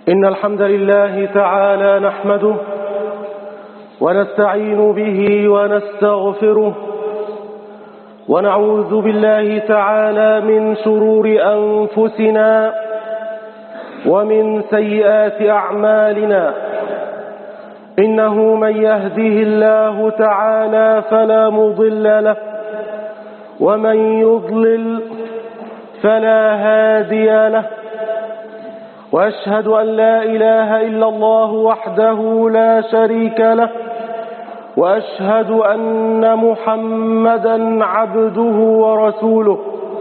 إن الحمد لله تعالى نحمده ونستعين به ونستغفره ونعوذ بالله تعالى من شرور أنفسنا ومن سيئات أعمالنا. إنه من يهده الله تعالى فلا مضل له ومن يضلل فلا هادي له، وأشهد أن لا إله إلا الله وحده لا شريك له، وأشهد أن محمدا عبده ورسوله.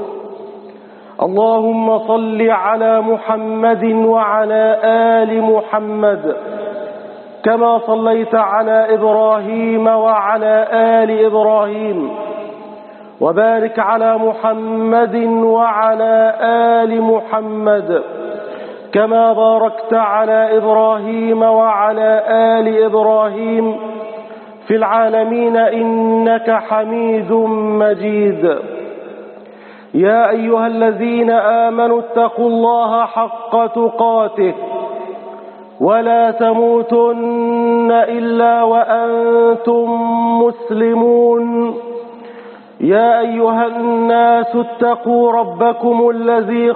اللهم صل على محمد وعلى آل محمد كما صليت على إبراهيم وعلى آل إبراهيم، وبارك على محمد وعلى آل محمد كما باركت على إبراهيم وعلى آل إبراهيم في العالمين إنك حميد مجيد. يا أيها الذين آمنوا اتقوا الله حق تقاته ولا تموتن إلا وأنتم مسلمون. يا أيها الناس اتقوا ربكم الذي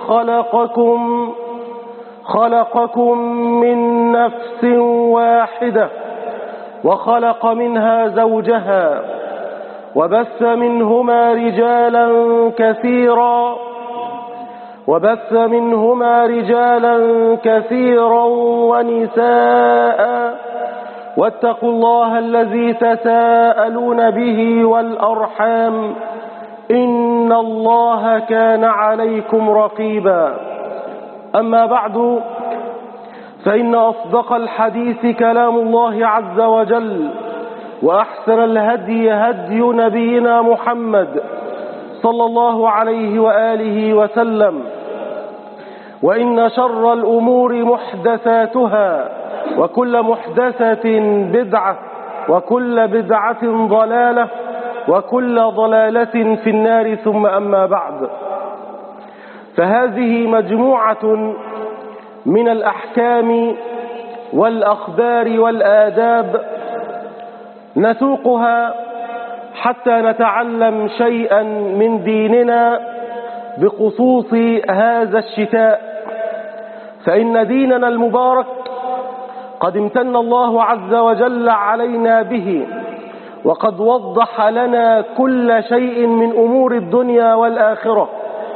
خلقكم من نفس واحدة وخلق منها زوجها وبث منهما رجالا كثيرا ونساء، واتقوا الله الذي تساءلون به والأرحام إن الله كان عليكم رقيبا. أما بعد، فإن أصدق الحديث كلام الله عز وجل، وأحسن الهدي هدي نبينا محمد صلى الله عليه وآله وسلم، وإن شر الأمور محدثاتها، وكل محدثة بدعة، وكل بدعة ضلالة، وكل ضلالة في النار. ثم أما بعد، فهذه مجموعة من الأحكام والأخبار والآداب نسوقها حتى نتعلم شيئا من ديننا بخصوص هذا الشتاء، فإن ديننا المبارك قد امتن الله عز وجل علينا به، وقد وضح لنا كل شيء من أمور الدنيا والآخرة،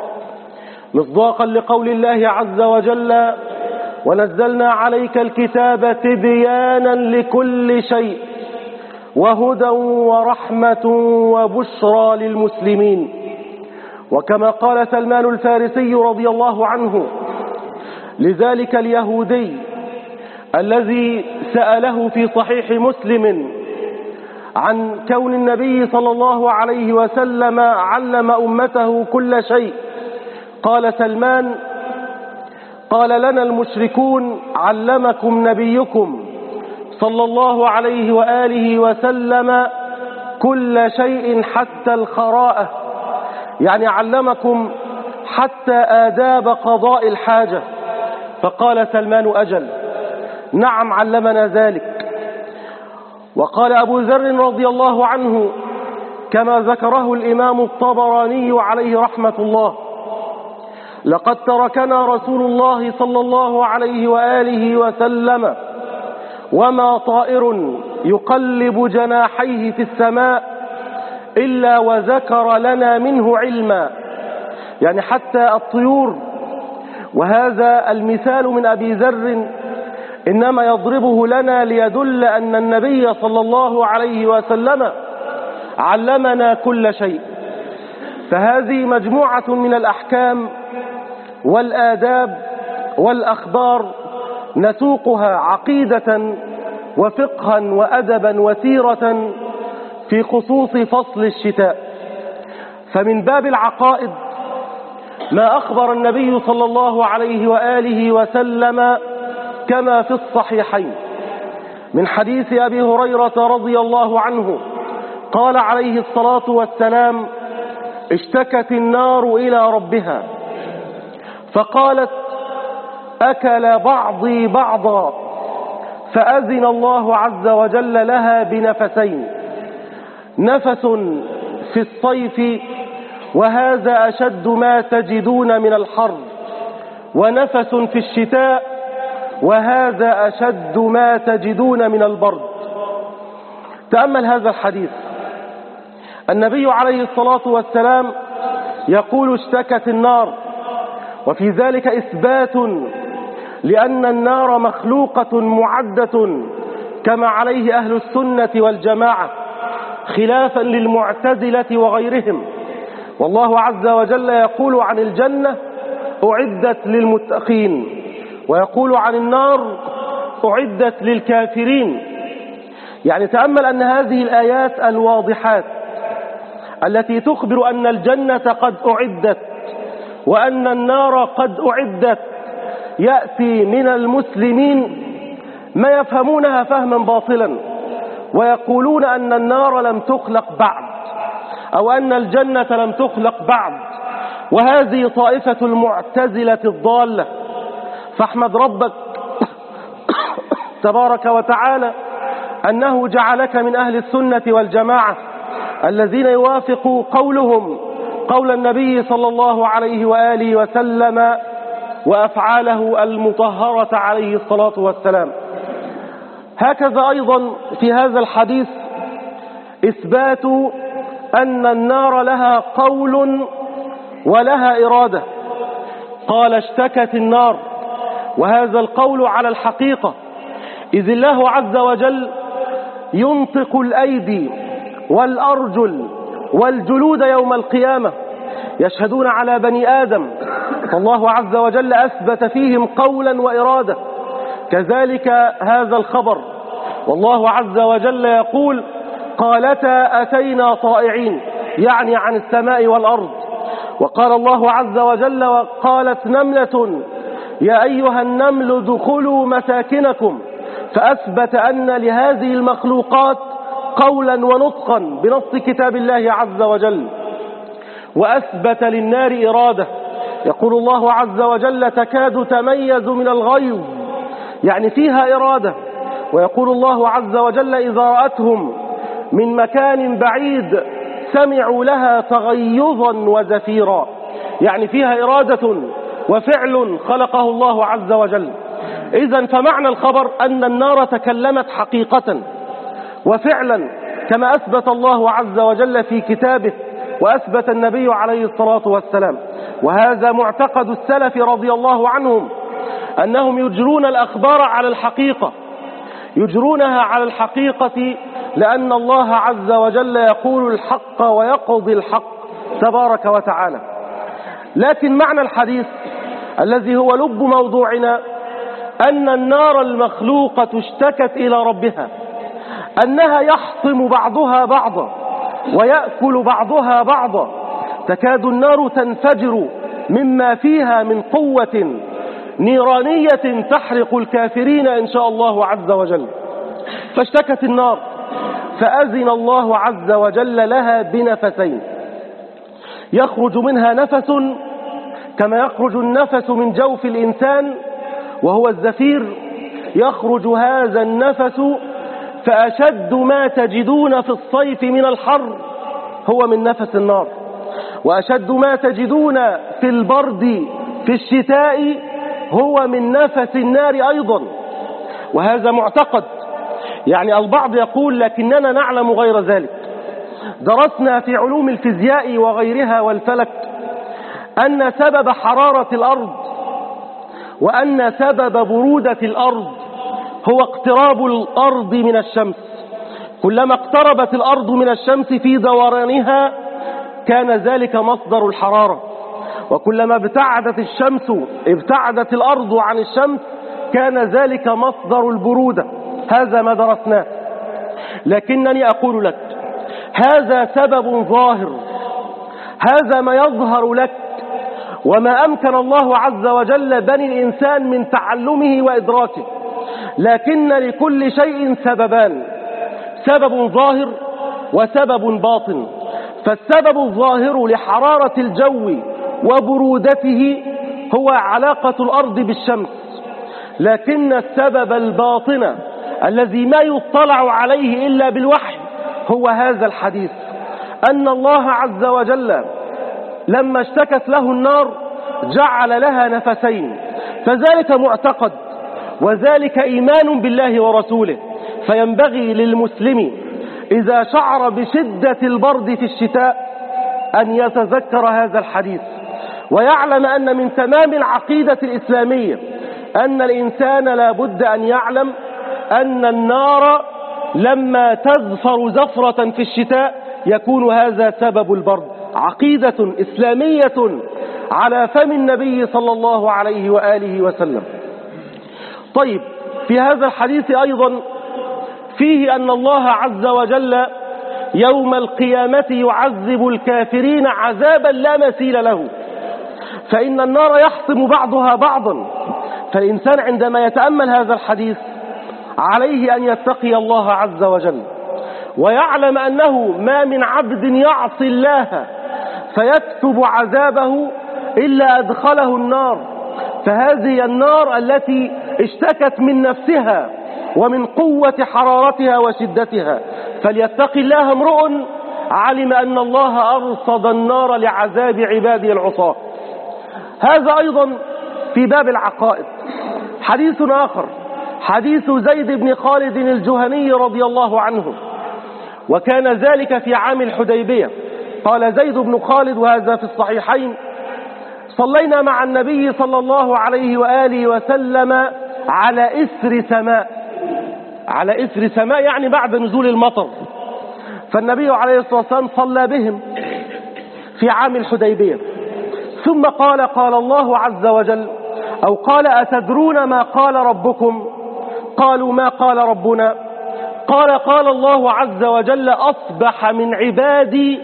مصداقا لقول الله عز وجل: ونزلنا عليك الكتاب تبيانا لكل شيء وهدى ورحمة وبشرى للمسلمين. وكما قال سلمان الفارسي رضي الله عنه لذلك اليهودي الذي سأله في صحيح مسلم عن كون النبي صلى الله عليه وسلم علم أمته كل شيء، قال سلمان: قال لنا المشركون علمكم نبيكم صلى الله عليه وآله وسلم كل شيء حتى الخراءة، يعني علمكم حتى آداب قضاء الحاجة. فقال سلمان: أجل، نعم علمنا ذلك. وقال أبو ذر رضي الله عنه كما ذكره الإمام الطبراني عليه رحمة الله: لقد تركنا رسول الله صلى الله عليه وآله وسلم وما طائر يقلب جناحيه في السماء إلا وذكر لنا منه علما، يعني حتى الطيور. وهذا المثال من أبي ذر إنما يضربه لنا ليدل أن النبي صلى الله عليه وسلم علمنا كل شيء. فهذه مجموعة من الأحكام والآداب والأخبار نسوقها عقيدة وفقها وأدبا وسيرة في خصوص فصل الشتاء. فمن باب العقائد ما أخبر النبي صلى الله عليه وآله وسلم كما في الصحيحين من حديث أبي هريرة رضي الله عنه قال عليه الصلاة والسلام: اشتكت النار إلى ربها فقالت: أكل بعضي بعضا، فأذن الله عز وجل لها بنفسين، نفس في الصيف وهذا أشد ما تجدون من الحر، ونفس في الشتاء وهذا أشد ما تجدون من البرد. تأمل هذا الحديث. النبي عليه الصلاة والسلام يقول اشتكت النار، وفي ذلك إثبات لأن النار مخلوقة معدة كما عليه أهل السنة والجماعة، خلافا للمعتزلة وغيرهم. والله عز وجل يقول عن الجنة أعدت للمتقين، ويقول عن النار أعدت للكافرين. يعني تأمل أن هذه الآيات الواضحات التي تخبر أن الجنة قد أعدت وأن النار قد أعدت يأتي من المسلمين ما يفهمونها فهما باطلا، ويقولون أن النار لم تخلق بعد أو أن الجنة لم تخلق بعد، وهذه طائفة المعتزلة الضالة. فاحمد ربك تبارك وتعالى أنه جعلك من أهل السنة والجماعة الذين يوافق قولهم قول النبي صلى الله عليه وآله وسلم وأفعاله المطهرة عليه الصلاة والسلام. هكذا أيضا في هذا الحديث إثبات أن النار لها قول ولها إرادة. قال اشتكت النار، وهذا القول على الحقيقة، إذ الله عز وجل ينطق الأيدي والأرجل والجلود يوم القيامة يشهدون على بني آدم، فالله عز وجل أثبت فيهم قولا وإرادة. كذلك هذا الخبر، والله عز وجل يقول قالتا أتينا طائعين، يعني عن السماء والأرض. وقال الله عز وجل وقالت نملة يا أيها النمل ادخلوا مساكنكم، فأثبت أن لهذه المخلوقات قولا ونطقا بنص كتاب الله عز وجل. وأثبت للنار إرادة، يقول الله عز وجل تكاد تميز من الغيظ، يعني فيها إرادة. ويقول الله عز وجل إذا رأتهم من مكان بعيد سمعوا لها تغيظا وزفيرا، يعني فيها إرادة وفعل خلقه الله عز وجل. إذن فمعنى الخبر أن النار تكلمت حقيقة وفعلا كما أثبت الله عز وجل في كتابه وأثبت النبي عليه الصلاة والسلام. وهذا معتقد السلف رضي الله عنهم، أنهم يجرون الأخبار على الحقيقة، يجرونها على الحقيقة، لأن الله عز وجل يقول الحق ويقضي الحق تبارك وتعالى. لكن معنى الحديث الذي هو لب موضوعنا أن النار المخلوقة اشتكت إلى ربها أنها يحطم بعضها بعضا ويأكل بعضها بعضا، تكاد النار تنفجر مما فيها من قوة نيرانية تحرق الكافرين إن شاء الله عز وجل. فاشتكت النار، فأذن الله عز وجل لها بنفسين، يخرج منها نفس كما يخرج النفس من جوف الإنسان وهو الزفير، يخرج هذا النفس فأشد ما تجدون في الصيف من الحر هو من نفس النار، وأشد ما تجدون في البرد في الشتاء هو من نفس النار أيضا. وهذا معتقد، يعني البعض يقول لكننا نعلم غير ذلك. درسنا في علوم الفيزياء وغيرها والفلك أن سبب حرارة الأرض وأن سبب برودة الأرض هو اقتراب الأرض من الشمس. كلما اقتربت الأرض من الشمس في دورانها كان ذلك مصدر الحرارة، وكلما ابتعدت الأرض عن الشمس كان ذلك مصدر البرودة. هذا ما درسناه. لكنني أقول لك هذا سبب ظاهر، هذا ما يظهر لك وما أمكن الله عز وجل بني الإنسان من تعلمه وإدراكه. لكن لكل شيء سببان، سبب ظاهر وسبب باطن. فالسبب الظاهر لحرارة الجو وبرودته هو علاقة الأرض بالشمس، لكن السبب الباطن الذي ما يطلع عليه إلا بالوحي هو هذا الحديث، أن الله عز وجل لما اشتكت له النار جعل لها نفسين، فذلك معتقد وذلك إيمان بالله ورسوله. فينبغي للمسلم إذا شعر بشدة البرد في الشتاء أن يتذكر هذا الحديث، ويعلم أن من تمام العقيدة الإسلامية أن الإنسان لا بد أن يعلم أن النار لما تزفر زفرة في الشتاء يكون هذا سبب البرد. عقيدة إسلامية على فم النبي صلى الله عليه وآله وسلم. طيب، في هذا الحديث أيضا فيه أن الله عز وجل يوم القيامة يعذب الكافرين عذابا لا مثيل له، فإن النار يحطم بعضها بعضا. فالإنسان عندما يتأمل هذا الحديث عليه أن يتقي الله عز وجل، ويعلم أنه ما من عبد يعصي الله فيكتب عذابه إلا أدخله النار، فهذه النار التي اشتكت من نفسها ومن قوة حرارتها وشدتها. فليتقي الله امرؤ علم أن الله أرصد النار لعذاب عباده العصاة. هذا أيضا في باب العقائد. حديث آخر حديث زيد بن خالد الجهني رضي الله عنه، وكان ذلك في عام الحديبية. قال زيد بن خالد وهذا في الصحيحين: صلينا مع النبي صلى الله عليه وآله وسلم على إثر سماء. على إثر سماء يعني بعد نزول المطر. فالنبي عليه الصلاة والسلام صلى بهم في عام الحديبية، ثم قال: قال الله عز وجل، أو قال: أتدرون ما قال ربكم؟ قالوا: ما قال ربنا؟ قال: قال الله عز وجل: أصبح من عبادي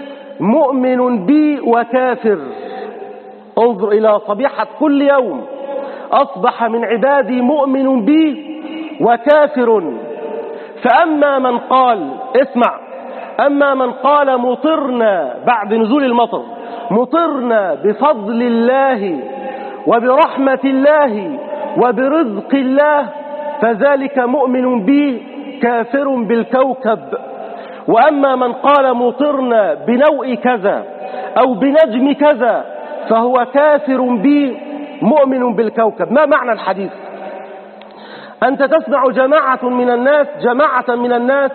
مؤمن بي وكافر. انظر إلى صبيحة كل يوم: أصبح من عبادي مؤمن بي وكافر. فأما من قال، اسمع، أما من قال مطرنا بعد نزول المطر، مطرنا بفضل الله وبرحمة الله وبرزق الله، فذلك مؤمن بي كافر بالكوكب. وأما من قال مطرنا بنوء كذا أو بنجم كذا فهو كافر بي مؤمن بالكوكب. ما معنى الحديث؟ أنت تسمع جماعة من الناس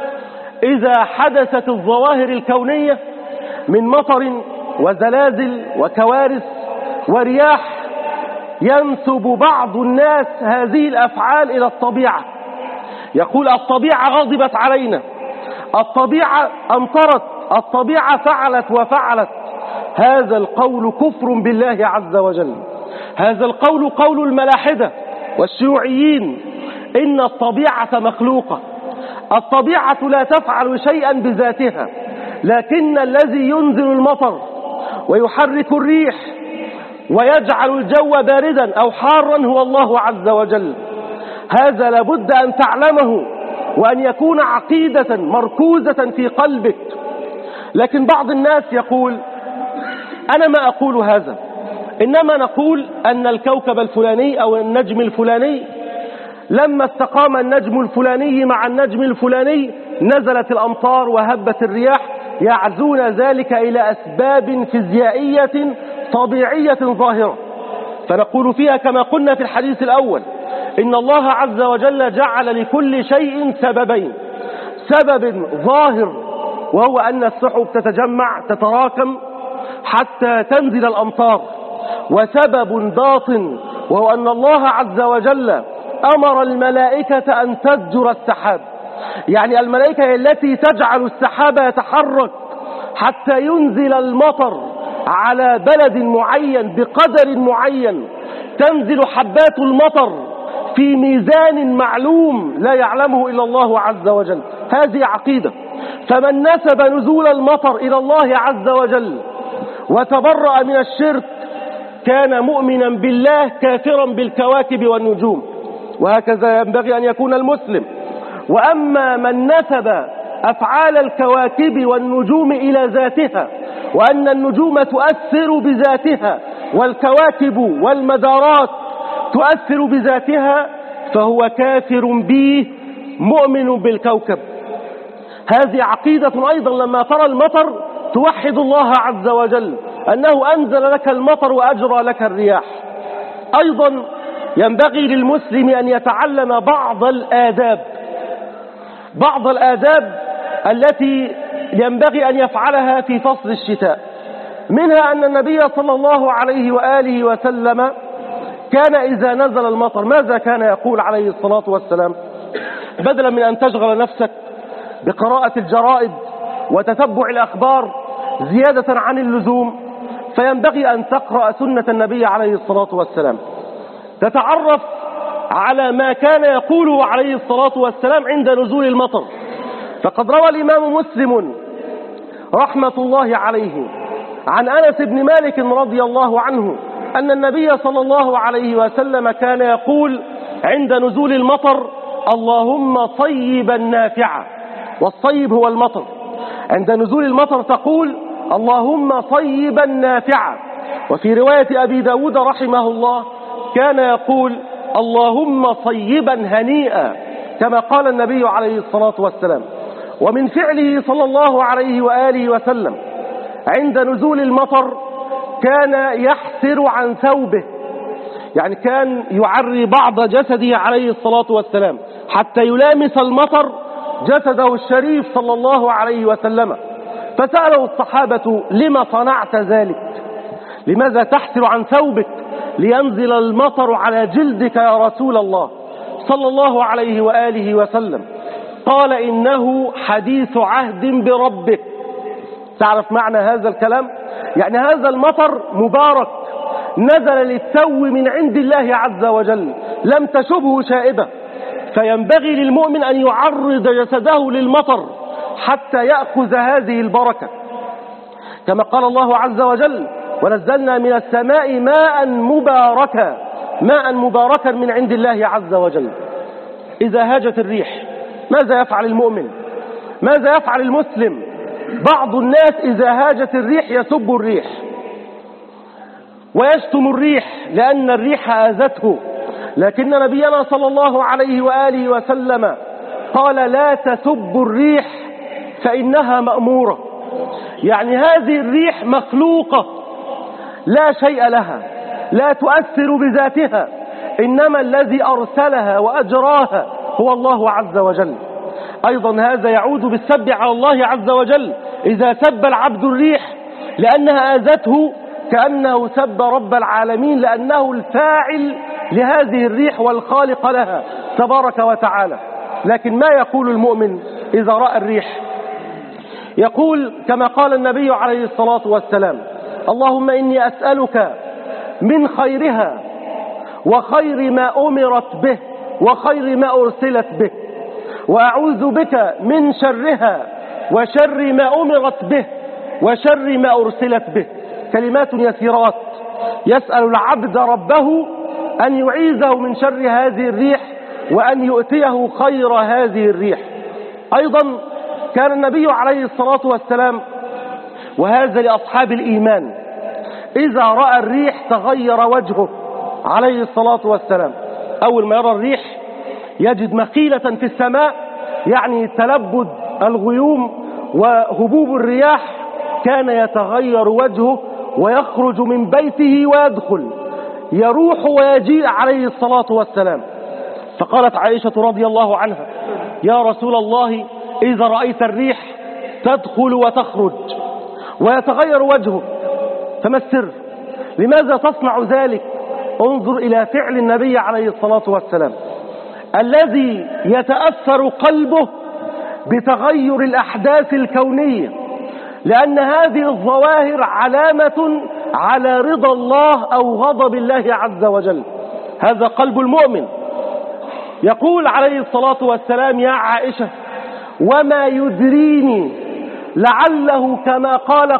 إذا حدثت الظواهر الكونية من مطر وزلازل وكوارث ورياح، ينسب بعض الناس هذه الأفعال إلى الطبيعة. يقول: الطبيعة غضبت علينا، الطبيعة أمطرت، الطبيعة فعلت وفعلت. هذا القول كفر بالله عز وجل. هذا القول قول الملاحدة والشيوعيين. إن الطبيعة مخلوقة، الطبيعة لا تفعل شيئا بذاتها، لكن الذي ينزل المطر ويحرك الريح ويجعل الجو باردا أو حارا هو الله عز وجل. هذا لابد أن تعلمه وأن يكون عقيدة مركوزة في قلبك. لكن بعض الناس يقول: أنا ما أقول هذا، إنما نقول أن الكوكب الفلاني أو النجم الفلاني لما استقام النجم الفلاني مع النجم الفلاني نزلت الأمطار وهبت الرياح، يعزون ذلك إلى أسباب فيزيائية طبيعية ظاهرة. فنقول فيها كما قلنا في الحديث الأول: إن الله عز وجل جعل لكل شيء سببين، سبب ظاهر وهو أن السحب تتجمع تتراكم حتى تنزل الأمطار، وسبب باطن وهو أن الله عز وجل أمر الملائكة أن تزجر السحاب. يعني الملائكة هي التي تجعل السحاب يتحرك حتى ينزل المطر على بلد معين بقدر معين، تنزل حبات المطر في ميزان معلوم لا يعلمه إلا الله عز وجل. هذه عقيدة. فمن نسب نزول المطر إلى الله عز وجل وتبرأ من الشرك كان مؤمنا بالله كافرا بالكواكب والنجوم، وهكذا ينبغي أن يكون المسلم. وأما من نسب أفعال الكواكب والنجوم إلى ذاتها، وأن النجوم تؤثر بذاتها والكواكب والمدارات تؤثر بذاتها فهو كافر به مؤمن بالكوكب. هذه عقيدة أيضا لما ترى المطر توحد الله عز وجل أنه أنزل لك المطر وأجرى لك الرياح. أيضا ينبغي للمسلم أن يتعلم بعض الآداب التي ينبغي أن يفعلها في فصل الشتاء. منها أن النبي صلى الله عليه وآله وسلم كان إذا نزل المطر ماذا كان يقول عليه الصلاة والسلام؟ بدلا من أن تشغل نفسك بقراءة الجرائد وتتبع الأخبار زيادة عن اللزوم، فينبغي أن تقرأ سنة النبي عليه الصلاة والسلام، تتعرف على ما كان يقوله عليه الصلاة والسلام عند نزول المطر. فقد روى الإمام مسلم رحمة الله عليه عن أنس بن مالك رضي الله عنه أن النبي صلى الله عليه وسلم كان يقول عند نزول المطر: اللهم صيبا نافعا. والصيب هو المطر. عند نزول المطر تقول: اللهم صيبا نافعا. وفي رواية أبي داود رحمه الله كان يقول: اللهم صيبا هنيئا، كما قال النبي عليه الصلاة والسلام. ومن فعله صلى الله عليه وآله وسلم عند نزول المطر كان يحسر عن ثوبه، يعني كان يعري بعض جسده عليه الصلاة والسلام حتى يلامس المطر جسده الشريف صلى الله عليه وسلم. فسأله الصحابة: لما صنعت ذلك؟ لماذا تحسر عن ثوبك لينزل المطر على جلدك يا رسول الله صلى الله عليه وآله وسلم؟ قال: إنه حديث عهد بربك. تعرف معنى هذا الكلام؟ يعني هذا المطر مبارك نزل للتو من عند الله عز وجل، لم تشبه شائبة، فينبغي للمؤمن أن يعرض جسده للمطر حتى يأخذ هذه البركة، كما قال الله عز وجل: ونزلنا من السماء ماء مباركا من عند الله عز وجل. إذا هاجت الريح ماذا يفعل المؤمن؟ ماذا يفعل المسلم؟ بعض الناس إذا هاجت الريح يسب الريح ويشتم الريح لأن الريح آذته، لكن نبينا صلى الله عليه وآله وسلم قال: لا تسبوا الريح فإنها مأمورة. يعني هذه الريح مخلوقة لا شيء لها، لا تؤثر بذاتها، إنما الذي أرسلها وأجراها هو الله عز وجل. أيضا هذا يعود بالسب على الله عز وجل. إذا سب العبد الريح لأنها آذته كأنه سب رب العالمين، لأنه الفاعل لهذه الريح والخالق لها تبارك وتعالى. لكن ما يقول المؤمن إذا رأى الريح؟ يقول كما قال النبي عليه الصلاة والسلام: اللهم إني أسألك من خيرها وخير ما أمرت به وخير ما أرسلت به، وأعوذ بك من شرها وشر ما أمرت به وشر ما أرسلت به. كلمات يسيرات يسأل العبد ربه أن يعيذه من شر هذه الريح وأن يؤتيه خير هذه الريح. أيضا كان النبي عليه الصلاة والسلام، وهذا لأصحاب الإيمان، إذا رأى الريح تغير وجهه عليه الصلاة والسلام. أول ما يرى الريح يجد مخيلة في السماء، يعني تلبد الغيوم وهبوب الرياح، كان يتغير وجهه ويخرج من بيته ويدخل، يروح ويجيء عليه الصلاة والسلام. فقالت عائشة رضي الله عنها: يا رسول الله، إذا رأيت الريح تدخل وتخرج ويتغير وجهه، فما السر؟ لماذا تصنع ذلك؟ انظر إلى فعل النبي عليه الصلاة والسلام الذي يتأثر قلبه بتغير الأحداث الكونية، لأن هذه الظواهر علامة على رضا الله أو غضب الله عز وجل. هذا قلب المؤمن. يقول عليه الصلاة والسلام: يا عائشة، وما يدريني لعله كما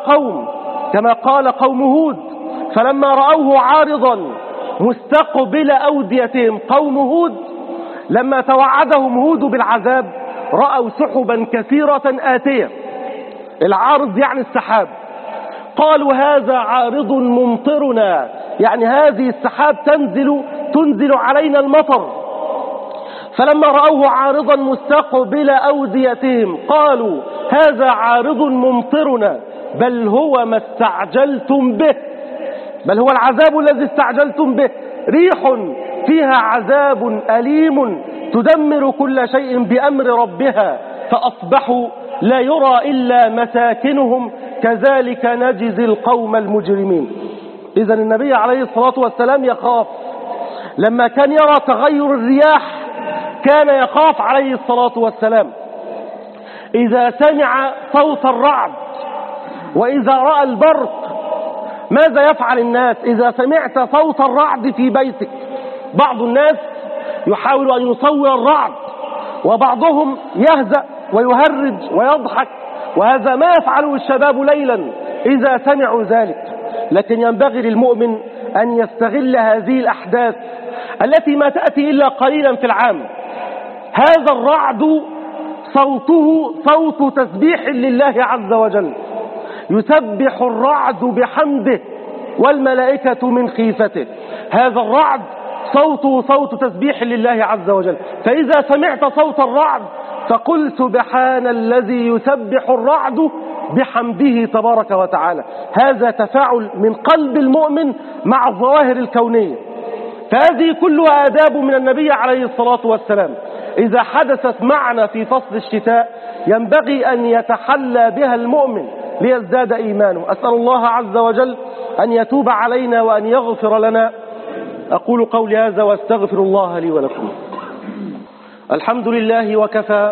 قال قوم هود، فلما رأوه عارضا مستقبل أوديتهم. قوم هود لما توعدهم هود بالعذاب رأوا سحبا كثيرة آتية. العارض يعني السحاب. قالوا: هذا عارض ممطرنا، يعني هذه السحاب تنزل تنزل علينا المطر. فلما رأوه عارضا مستقبل أوديتهم قالوا هذا عارض ممطرنا بل هو ما استعجلتم به، بل هو العذاب الذي استعجلتم به، ريح فيها عذاب أليم تدمر كل شيء بأمر ربها فأصبحوا لا يرى إلا مساكنهم كذلك نجزي القوم المجرمين. إذن النبي عليه الصلاة والسلام يخاف، لما كان يرى تغير الرياح كان يخاف عليه الصلاة والسلام. إذا سمع صوت الرعد وإذا رأى البرق ماذا يفعل الناس؟ إذا سمعت صوت الرعد في بيتك، بعض الناس يحاول أن يصور الرعد وبعضهم يهزأ ويهرج ويضحك، وهذا ما يفعله الشباب ليلا إذا سمعوا ذلك. لكن ينبغي للمؤمن أن يستغل هذه الأحداث التي ما تأتي إلا قليلا في العام. هذا الرعد صوته صوت تسبيح لله عز وجل، يسبح الرعد بحمده والملائكة من خيفته. هذا الرعد صوته صوت تسبيح لله عز وجل، فإذا سمعت صوت الرعد فقل سبحان الذي يسبح الرعد بحمده تبارك وتعالى. هذا تفاعل من قلب المؤمن مع الظواهر الكونية. فهذه كلها آداب من النبي عليه الصلاة والسلام إذا حدثت معنا في فصل الشتاء ينبغي أن يتحلى بها المؤمن ليزداد إيمانه. أسأل الله عز وجل أن يتوب علينا وأن يغفر لنا. أقول قولي هذا واستغفر الله لي ولكم. الحمد لله وكفى،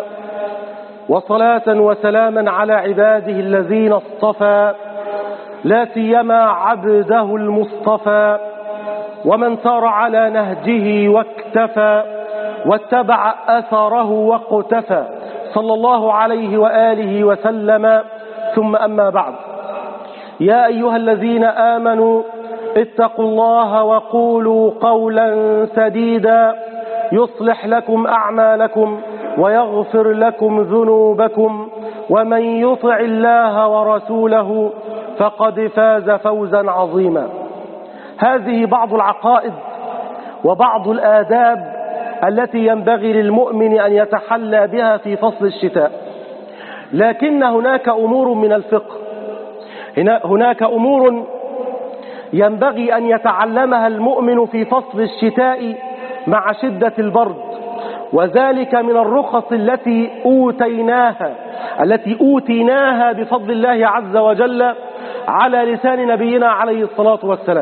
وصلاة وسلاما على عباده الذين اصطفى، لا سيما عبده المصطفى ومن سار على نهجه واكتفى واتبع أثره واقتفى، صلى الله عليه وآله وسلم. ثم أما بعد، يا أيها الذين آمنوا اتقوا الله وقولوا قولا سديدا يصلح لكم أعمالكم ويغفر لكم ذنوبكم، ومن يطع الله ورسوله فقد فاز فوزا عظيما. هذه بعض العقائد وبعض الآداب التي ينبغي للمؤمن أن يتحلى بها في فصل الشتاء. لكن هناك أمور من الفقه، هناك أمور ينبغي أن يتعلمها المؤمن في فصل الشتاء مع شدة البرد، وذلك من الرخص التي أوتيناها بفضل الله عز وجل على لسان نبينا عليه الصلاة والسلام.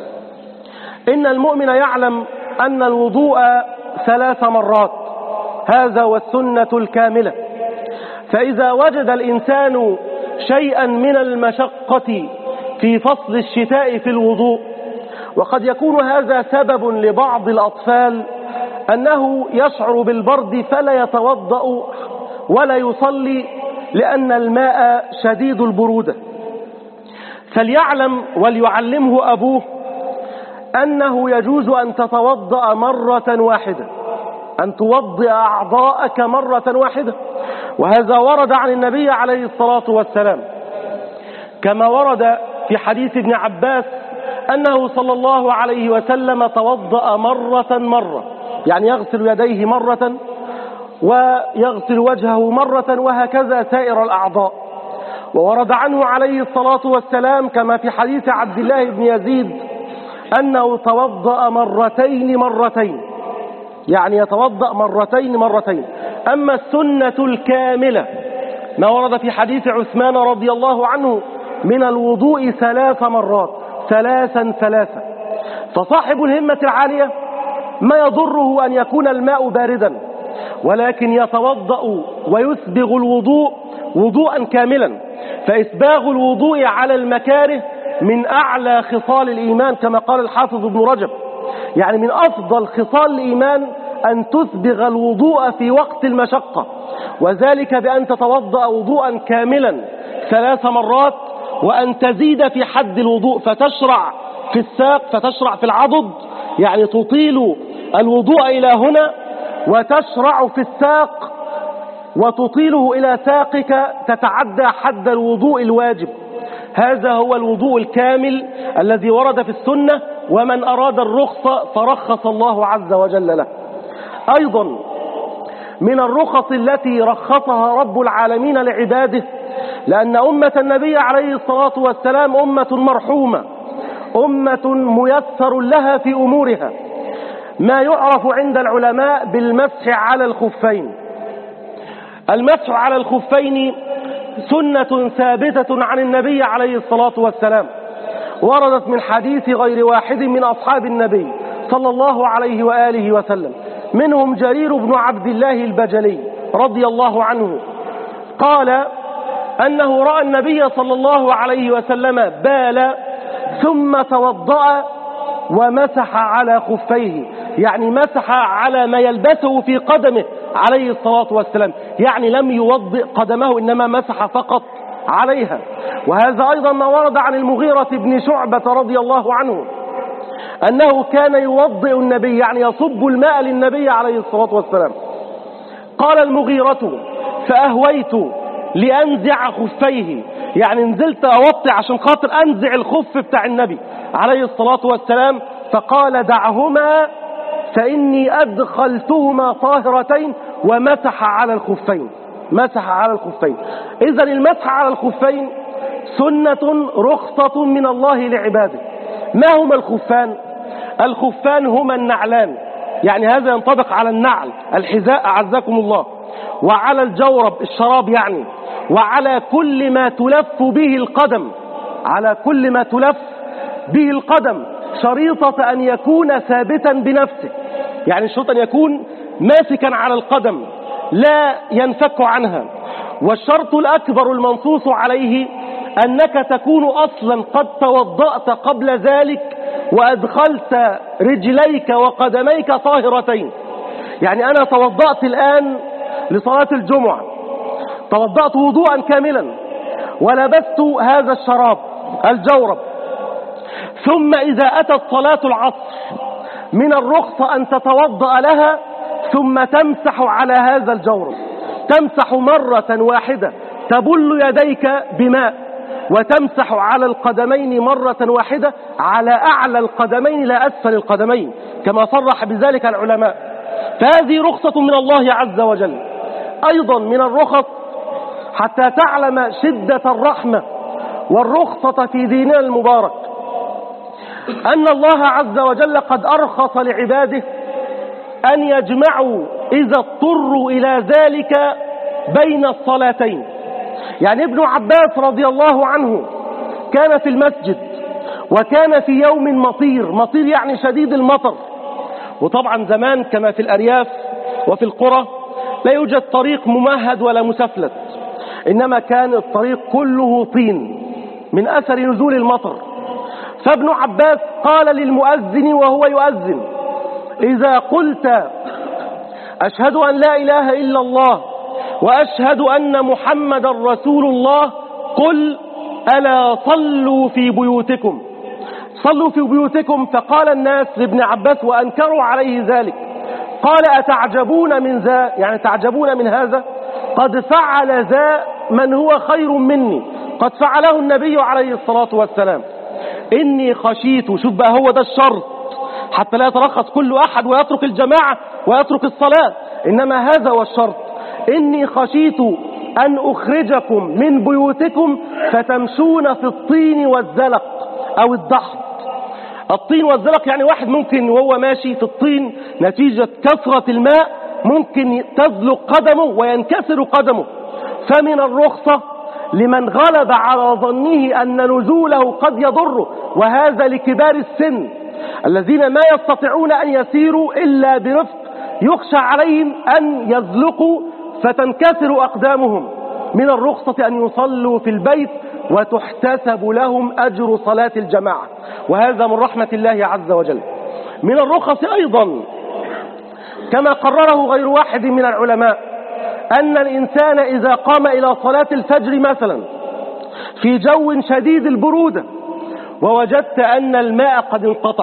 إن المؤمن يعلم أن الوضوء 3 مرات، هذا والسنة الكاملة. فإذا وجد الإنسان شيئا من المشقة في فصل الشتاء في الوضوء، وقد يكون هذا سبب لبعض الأطفال أنه يشعر بالبرد فلا يتوضأ ولا يصلي لأن الماء شديد البرودة، فليعلم وليعلمه أبوه أنه يجوز أن تتوضأ مرة واحدة، أن توضأ أعضاءك مرة واحدة. وهذا ورد عن النبي عليه الصلاة والسلام، كما ورد في حديث ابن عباس أنه صلى الله عليه وسلم توضأ مرة، يعني يغسل يديه مرة ويغسل وجهه مرة، وهكذا سائر الأعضاء. وورد عنه عليه الصلاة والسلام كما في حديث عبد الله بن يزيد أنه توضأ مرتين، يعني يتوضأ مرتين. أما السنة الكاملة ما ورد في حديث عثمان رضي الله عنه من الوضوء 3 مرات، 3. فصاحب الهمة العالية ما يضره أن يكون الماء باردا، ولكن يتوضأ ويسبغ الوضوء وضوءا كاملا. فإسباغ الوضوء على المكاره من أعلى خصال الإيمان كما قال الحافظ ابن رجب، يعني من أفضل خصال الإيمان أن تسبغ الوضوء في وقت المشقة، وذلك بأن تتوضأ وضوءا كاملا 3 مرات، وأن تزيد في حد الوضوء فتشرع في الساق، فتشرع في العضد، يعني تطيل الوضوء إلى هنا وتشرع في الساق وتطيله إلى ساقك، تتعدى حد الوضوء الواجب. هذا هو الوضوء الكامل الذي ورد في السنة، ومن أراد الرخصة فرخص الله عز وجل له. أيضا من الرخص التي رخصها رب العالمين لعباده، لأن أمة النبي عليه الصلاة والسلام أمة مرحومة، أمة ميسر لها في أمورها، ما يعرف عند العلماء بالمسح على الخفين. المسح على الخفين سنة ثابتة عن النبي عليه الصلاة والسلام، وردت من حديث غير واحد من أصحاب النبي صلى الله عليه وآله وسلم، منهم جرير بن عبد الله البجلي رضي الله عنه، قال أنه رأى النبي صلى الله عليه وسلم بال ثم توضأ ومسح على خفيه، يعني مسح على ما يلبسه في قدمه عليه الصلاة والسلام، يعني لم يوضئ قدمه إنما مسح فقط عليها. وهذا أيضا ما ورد عن المغيرة بن شعبة رضي الله عنه أنه كان يوضئ النبي، يعني يصب الماء للنبي عليه الصلاة والسلام. قال المغيرة فأهويت لأنزع خفيه، يعني نزلت أوطي عشان خاطر أنزع الخف بتاع النبي عليه الصلاة والسلام، فقال دعهما فإني أدخلتهما طاهرتين، ومسح على الخفين، مسح على الخفين. إذن المسح على الخفين سنة رخصة من الله لعباده. ما هما الخفان؟ الخفان هما النعلان، يعني هذا ينطبق على النعل الحذاء أعزكم الله، وعلى الجورب الشراب يعني، وعلى كل ما تلف به القدم، على كل ما تلف به القدم، شريطة أن يكون ثابتا بنفسه، يعني شريطة أن يكون ماسكا على القدم لا ينفك عنها. والشرط الأكبر المنصوص عليه أنك تكون أصلا قد توضأت قبل ذلك وأدخلت رجليك وقدميك طاهرتين، يعني أنا توضأت الآن لصلاة الجمعة، توضأت وضوءا كاملا ولبست هذا الشراب الجورب، ثم إذا أتت صلاة العصر من الرخصة أن تتوضأ لها ثم تمسح على هذا الجورب، تمسح مرة واحدة تبل يديك بماء، وتمسح على القدمين مرة واحدة على أعلى القدمين لا أسفل القدمين، كما صرح بذلك العلماء. فهذه رخصة من الله عز وجل. أيضا من الرخص حتى تعلم شدة الرحمة والرخصة في ديننا المبارك، أن الله عز وجل قد أرخص لعباده أن يجمعوا إذا اضطروا إلى ذلك بين الصلاتين. يعني ابن عباس رضي الله عنه كان في المسجد وكان في يوم مطير، مطير يعني شديد المطر، وطبعا زمان كما في الأرياف وفي القرى لا يوجد طريق ممهد ولا مسفلت، إنما كان الطريق كله طين من أثر نزول المطر. فابن عباس قال للمؤذن وهو يؤذن: إذا قلت أشهد أن لا إله إلا الله وأشهد أن محمد رسول الله، قل ألا صلوا في بيوتكم، صلوا في بيوتكم. فقال الناس لابن عباس وأنكروا عليه ذلك، قال أتعجبون من ذا، يعني تعجبون من هذا؟ قد فعل ذا من هو خير مني، قد فعله النبي عليه الصلاة والسلام. إني خشيت، شوف بقى هو ده الشرط حتى لا يترخص كل أحد ويترك الجماعة ويترك الصلاة، إنما هذا هو الشرط: إني خشيت أن أخرجكم من بيوتكم فتمشون في الطين والزلق أو الدحض. الطين والزلق يعني واحد ممكن وهو ماشي في الطين نتيجة كثرة الماء ممكن تزلق قدمه وينكسر قدمه. فمن الرخصة لمن غلب على ظنه أن نزوله قد يضره، وهذا لكبار السن الذين ما يستطيعون أن يسيروا إلا برفق، يخشى عليهم أن يزلقوا فتنكسر أقدامهم، من الرخصة أن يصلوا في البيت وتحتسب لهم أجر صلاة الجماعة، وهذا من رحمة الله عز وجل. من الرخص أيضا كما قرره غير واحد من العلماء أن الإنسان إذا قام إلى صلاة الفجر مثلا في جو شديد البرودة ووجدت أن الماء قد انقطع،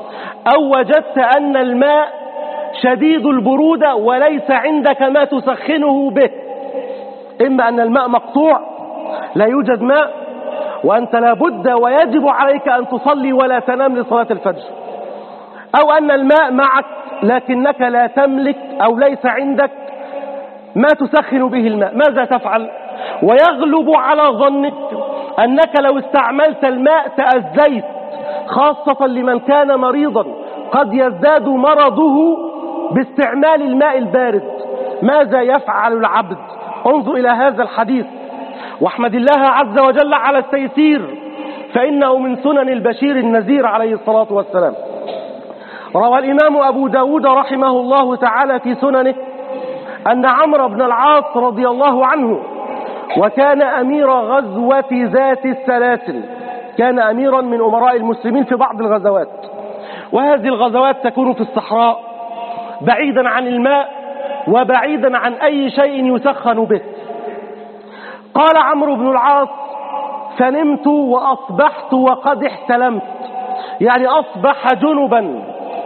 أو وجدت أن الماء شديد البرودة وليس عندك ما تسخنه به، إما أن الماء مقطوع لا يوجد ماء، وأنت لابد ويجب عليك أن تصلي ولا تنام لصلاة الفجر، أو أن الماء معك لكنك لا تملك أو ليس عندك ما تسخن به الماء، ماذا تفعل؟ ويغلب على ظنك أنك لو استعملت الماء تأذيت، خاصة لمن كان مريضا قد يزداد مرضه باستعمال الماء البارد. ماذا يفعل العبد؟ انظر إلى هذا الحديث واحمد الله عز وجل على التيسير، فإنه من سنن البشير النذير عليه الصلاة والسلام. روى الإمام أبو داود رحمه الله تعالى في سننه أن عمرو بن العاص رضي الله عنه، وكان أمير غزوة ذات السلاسل، كان أميرا من أمراء المسلمين في بعض الغزوات، وهذه الغزوات تكون في الصحراء بعيدا عن الماء وبعيدا عن أي شيء يسخن به. قال عمرو بن العاص: فنمت وأصبحت وقد احتلمت، يعني أصبح جنبا.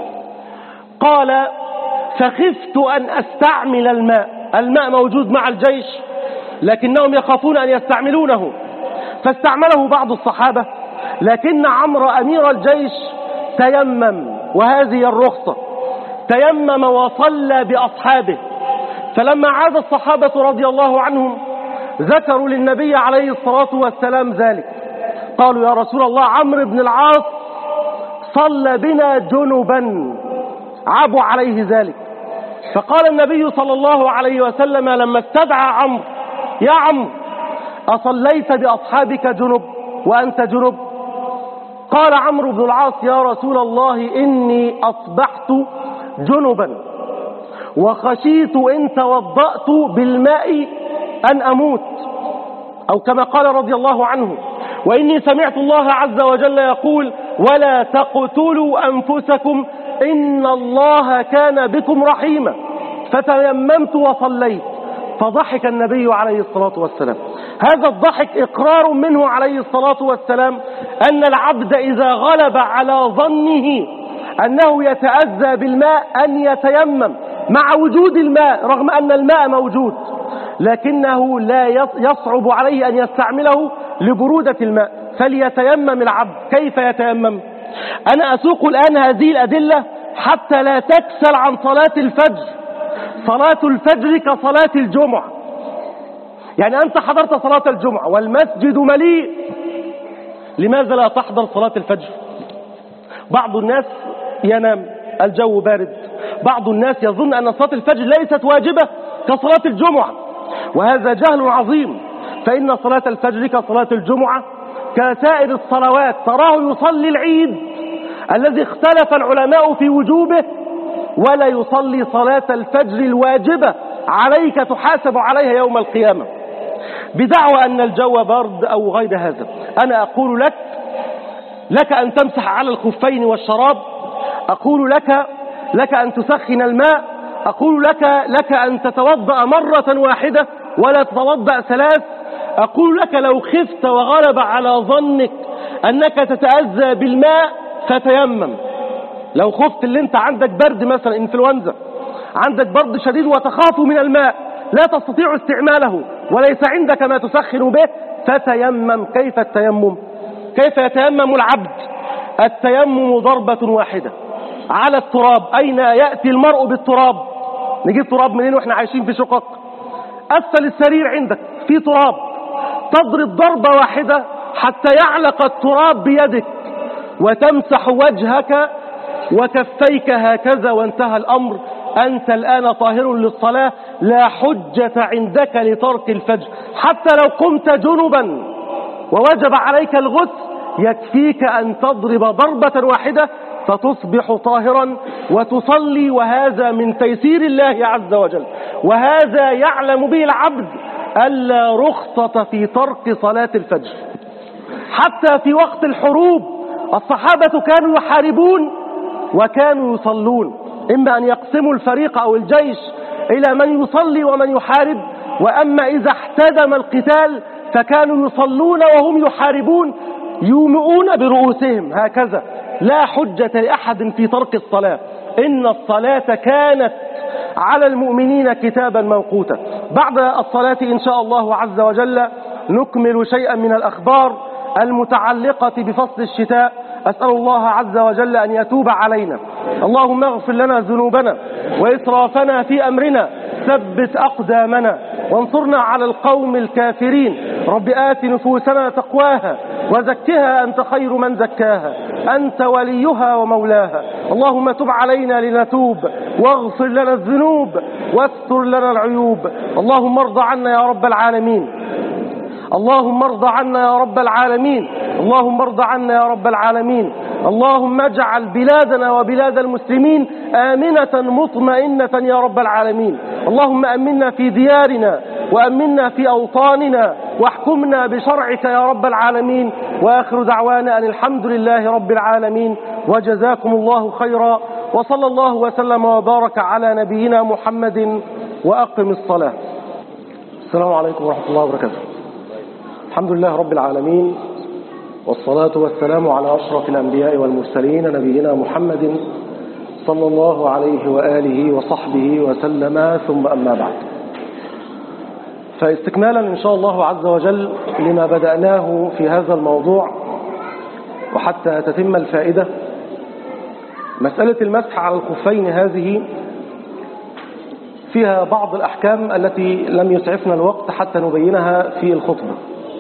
قال: فخفت أن أستعمل الماء موجود مع الجيش لكنهم يخافون أن يستعملونه، فاستعمله بعض الصحابة، لكن عمرو أمير الجيش تيمم، وهذه الرخصة، تيمم وصلى بأصحابه. فلما عاد الصحابة رضي الله عنهم ذكروا للنبي عليه الصلاة والسلام ذلك، قالوا: يا رسول الله، عمرو بن العاص صلى بنا جنبا، عابوا عليه ذلك. فقال النبي صلى الله عليه وسلم لما استدعى عمرو: يا عمرو، أصليت بأصحابك جنب وأنت جنب؟ قال عمرو بن العاص: يا رسول الله، إني أصبحت جنبا وخشيت إن توضأت بالماء أن أموت، أو كما قال رضي الله عنه: وإني سمعت الله عز وجل يقول: ولا تقتلوا أنفسكم إن الله كان بكم رحيما، فتيممت وصليت. فضحك النبي عليه الصلاة والسلام. هذا الضحك إقرار منه عليه الصلاة والسلام أن العبد إذا غلب على ظنه أنه يتأذى بالماء أن يتيمم مع وجود الماء، رغم أن الماء موجود، لكنه لا يصعب عليه أن يستعمله لبرودة الماء، فليتيمم العبد. كيف يتيمم؟ أنا أسوق الآن هذه الأدلة حتى لا تكسل عن صلاة الفجر. صلاة الفجر كصلاة الجمعة، يعني أنت حضرت صلاة الجمعة والمسجد مليء، لماذا لا تحضر صلاة الفجر؟ بعض الناس ينام، الجو بارد، بعض الناس يظن أن صلاة الفجر ليست واجبة كصلاة الجمعة، وهذا جهل عظيم، فإن صلاة الفجر كصلاة الجمعة كسائر الصلوات. تراه يصلي العيد الذي اختلف العلماء في وجوبه، ولا يصلي صلاة الفجر الواجبة عليك تحاسب عليها يوم القيامة، بدعوى أن الجو برد أو غير هذا. أنا أقول لك أن تمسح على الخفين والشراب، أقول لك أن تسخن الماء، أقول لك أن تتوضأ مرة واحدة ولا تتوضأ ثلاث، أقول لك لو خفت وغلب على ظنك أنك تتأذى بالماء فتيمم. لو خفت اللي انت عندك برد مثلا انفلونزا، عندك برد شديد وتخاف من الماء لا تستطيع استعماله وليس عندك ما تسخن به، فتيمم. كيف التيمم؟ كيف يتيمم العبد؟ التيمم ضربة واحدة على التراب. أين يأتي المرء بالتراب؟ نجيب تراب منين واحنا عايشين في شقق؟ أسفل السرير عندك في تراب، تضرب ضربة واحدة حتى يعلق التراب بيدك، وتمسح وجهك وكفيك هكذا، وانتهى الأمر. أنت الآن طاهر للصلاة، لا حجة عندك لترك الفجر. حتى لو قمت جنبا ووجب عليك الغسل، يكفيك أن تضرب ضربة واحدة فتصبح طاهرا وتصلي، وهذا من تيسير الله عز وجل، وهذا يعلم به العبد ألا رخصة في ترك صلاة الفجر. حتى في وقت الحروب الصحابة كانوا يحاربون وكانوا يصلون، إما أن يقسموا الفريق أو الجيش إلى من يصلي ومن يحارب، وأما إذا احتدم القتال فكانوا يصلون وهم يحاربون، يومئون برؤوسهم هكذا. لا حجة لأحد في ترك الصلاة، إن الصلاة كانت على المؤمنين كتابا موقوتا. بعد الصلاة إن شاء الله عز وجل نكمل شيئا من الأخبار المتعلقة بفصل الشتاء أسأل الله عز وجل أن يتوب علينا. اللهم اغفر لنا ذنوبنا وإسرافنا في أمرنا، ثبت أقدامنا وانصرنا على القوم الكافرين. رب آت نفوسنا تقواها وزكها أنت خير من زكاها، أنت وليها ومولاها. اللهم تب علينا لنتوب، واغفر لنا الذنوب واستر لنا العيوب. اللهم ارض عنا يا رب العالمين، اللهم ارض عنا يا رب العالمين، اللهم ارض عنا يا رب العالمين. اللهم اجعل بلادنا وبلاد المسلمين آمنة مطمئنة يا رب العالمين. اللهم أمنا في ديارنا وأمنا في أوطاننا واحكمنا بشرعك يا رب العالمين. وآخر دعوانا أن الحمد لله رب العالمين، وجزاكم الله خيرا، وصلى الله وسلم وبارك على نبينا محمد. وأقم الصلاة. السلام عليكم ورحمة الله وبركاته. الحمد لله رب العالمين، والصلاة والسلام على أشرف الأنبياء والمرسلين نبينا محمد صلى الله عليه وآله وصحبه وسلم، ثم أما بعد. فاستكمالا إن شاء الله عز وجل لما بدأناه في هذا الموضوع، وحتى تتم الفائدة، مسألة المسح على الخفين هذه فيها بعض الأحكام التي لم يسعفنا الوقت حتى نبينها في الخطبة.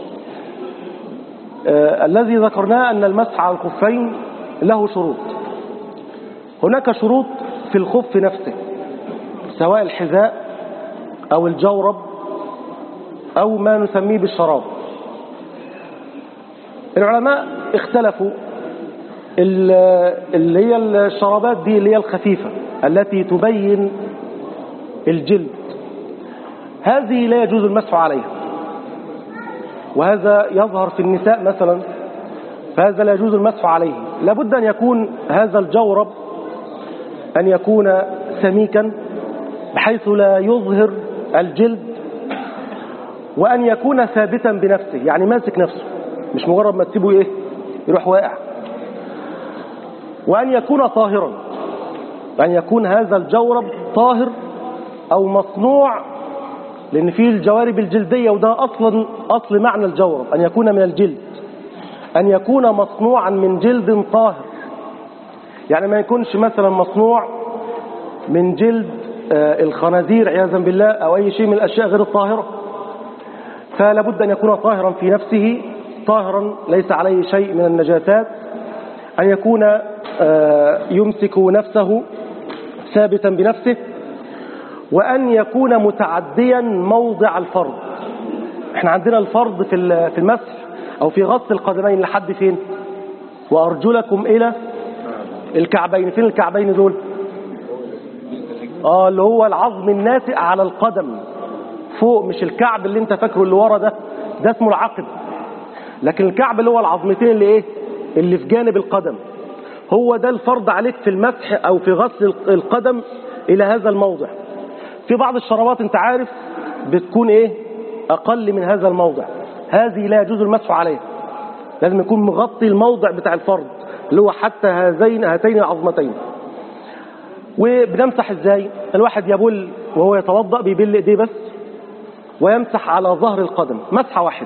الذي ذكرناه أن المسح على الخفين له شروط. هناك شروط في الخف نفسه، سواء الحذاء أو الجورب أو ما نسميه بالشراب. العلماء اختلفوا اللي هي الشرابات دي اللي هي الخفيفة التي تبين الجلد، هذه لا يجوز المسح عليها، وهذا يظهر في النساء مثلا، فهذا لا يجوز المسح عليه. لابد أن يكون هذا الجورب أن يكون سميكا بحيث لا يظهر الجلد، وأن يكون ثابتا بنفسه، يعني ماسك نفسه، مش مجرد ما تسيبه يروح واقع. وأن يكون طاهرا، أن يكون هذا الجورب طاهر أو مصنوع، لأن فيه الجوارب الجلدية، وده أصل معنى الجورب، أن يكون من الجلد، أن يكون مصنوعا من جلد طاهر. يعني ما يكونش مثلا مصنوع من جلد الخنازير عياذا بالله أو أي شيء من الأشياء غير الطاهرة. فلا بد أن يكون طاهرا في نفسه، طاهرا ليس عليه شيء من النجاسات، أن يكون يمسك نفسه ثابتا بنفسه، وأن يكون متعديا موضع الفرض. احنا عندنا الفرض في المسح أو في غسل القدمين لحد فين؟ وأرجلكم إلى الكعبين. فين الكعبين دول؟ اللي هو العظم الناتئ على القدم فوق، مش الكعب اللي انت فاكره اللي ورا ده اسمه العقب، لكن الكعب اللي هو العظمتين اللي في جانب القدم، هو ده الفرض عليك في المسح أو في غسل القدم إلى هذا الموضع. في بعض الشرابات انت عارف بتكون أقل من هذا الموضع، هذه لا يجوز المسح عليها، لازم يكون مغطي الموضع بتاع الفرض اللي هو حتى هاتين العظمتين. وبنمسح ازاي؟ الواحد يبل وهو يتوضأ بيبل ايديه بس، ويمسح على ظهر القدم مسحة واحدة.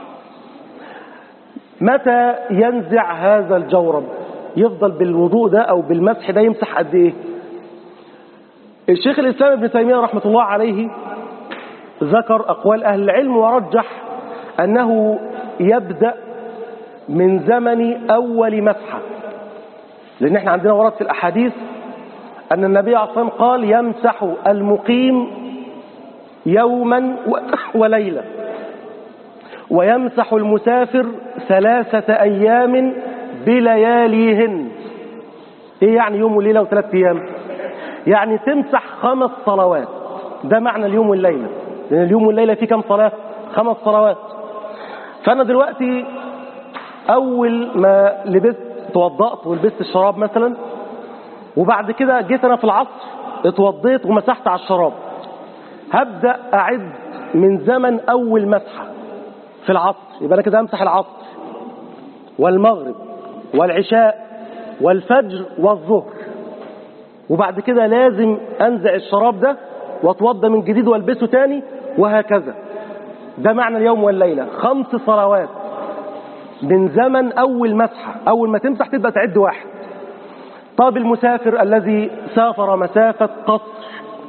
متى ينزع هذا الجورب؟ يفضل بالوضوء ده أو بالمسح ده يمسح قد ايه؟ الشيخ الإسلام ابن تيمية رحمة الله عليه ذكر أقوال أهل العلم، ورجح أنه يبدأ من زمن أول مسحة، لأن احنا عندنا ورد في الأحاديث أن النبي عليه الصلاة والسلام قال يمسح المقيم يوما وليلة، ويمسح المسافر 3 أيام بلياليهن. ايه يعني يوم وليلة و3 أيام؟ يعني تمسح 5 صلوات، ده معنى اليوم والليلة، لأن اليوم والليلة فيه كم صلاة؟ 5 صلوات. فأنا دلوقتي أول ما توضأت ولبست الشراب مثلا، وبعد كده جيت أنا في العصر اتوضيت ومسحت على الشراب، هبدأ أعد من زمن أول مسحة في العصر. يبقى أنا كده أمسح العصر والمغرب والعشاء والفجر والظهر، وبعد كده لازم أنزع الشراب ده واتوضى من جديد والبسه تاني، وهكذا. ده معنى اليوم والليلة، 5 صلوات من زمن أول مسحة. أول ما تمسح تبدأ تعد 1. طب المسافر الذي سافر مسافة قصر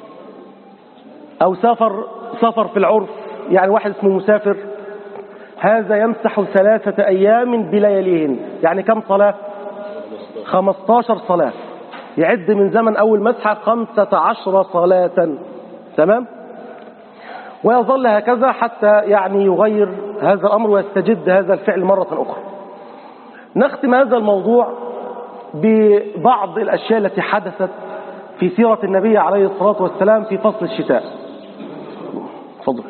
أو سافر في العرف، يعني واحد اسمه مسافر، هذا يمسح 3 أيام بلياليهن. يعني كم صلاة؟ 15 صلاة. يعد من زمن أول مسحة 15 صلاة. تمام؟ ويظل هكذا حتى يعني يغير هذا الأمر ويستجد هذا الفعل مرة أخرى. نختم هذا الموضوع ببعض الأشياء التي حدثت في سيرة النبي عليه الصلاة والسلام في فصل الشتاء. تفضل.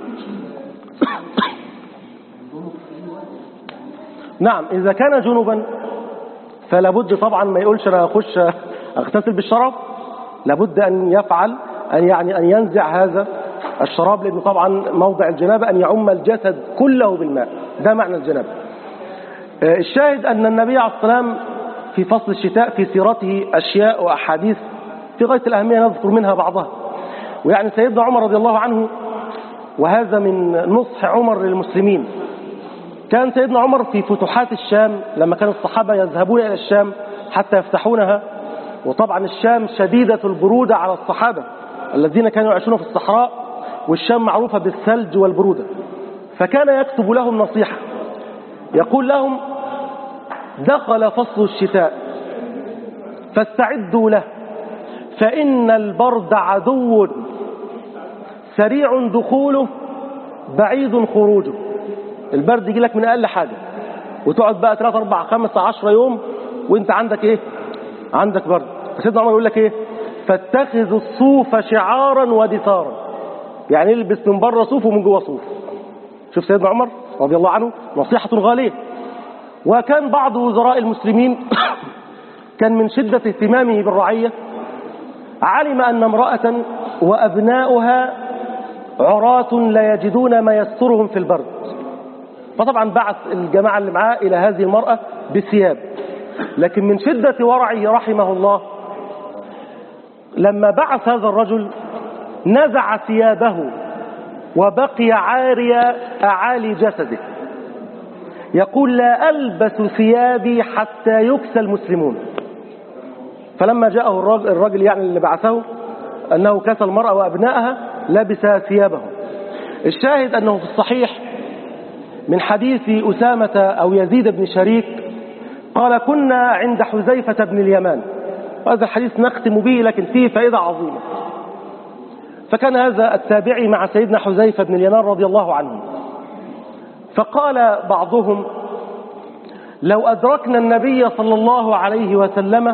نعم، إذا كان جنبا فلا بد طبعا ما يقولش أنا أخش أغتسل بالشراب، لابد أن يفعل أن ينزع هذا الشراب، لأنه طبعا موضع الجنابة أن يعم الجسد كله بالماء، ده معنى الجنابة. الشاهد أن النبي عليه الصلاة والسلام في فصل الشتاء في سيرته أشياء وأحاديث في غاية الأهمية نذكر منها بعضها. ويعني سيدنا عمر رضي الله عنه، وهذا من نصح عمر للمسلمين، كان سيدنا عمر في فتوحات الشام لما كان الصحابة يذهبون إلى الشام حتى يفتحونها، وطبعا الشام شديدة البرودة على الصحابة الذين كانوا يعيشون في الصحراء، والشام معروفة بالثلج والبرودة، فكان يكتب لهم نصيحة يقول لهم: دخل فصل الشتاء فاستعدوا له، فإن البرد عدو سريع دخوله بعيد خروجه. البرد يجي لك من أقل حاجة، وتقعد بقى 3 4 5 10 يوم وانت عندك ايه؟ عندك برد. سيدنا عمر يقول لك ايه؟ فاتخذوا الصوف شعارا ودثارا، يعني البس من بره صوف ومن جوه صوف. شوف سيدنا عمر رضي الله عنه، نصيحة غالية. وكان بعض وزراء المسلمين كان من شدة اهتمامه بالرعية علم أن امرأة وأبناؤها عراة لا يجدون ما يسترهم في البرد، فطبعا بعث الجماعة اللي معاه إلى هذه المرأة بثياب. لكن من شدة ورعه رحمه الله لما بعث هذا الرجل نزع ثيابه وبقي عاري أعالي جسده، يقول: لا ألبس ثيابي حتى يكسى المسلمون. فلما جاءه الرجل يعني اللي بعثه أنه كسى المرأة وأبنائها لبس ثيابه. الشاهد أنه في الصحيح من حديث أسامة أو يزيد بن شريك قال: كنا عند حذيفة بن اليمان. وهذا الحديث نختم به لكن فيه فائدة عظيمة. فكان هذا التابعي مع سيدنا حذيفة بن اليمان رضي الله عنه، فقال بعضهم: لو أدركنا النبي صلى الله عليه وسلم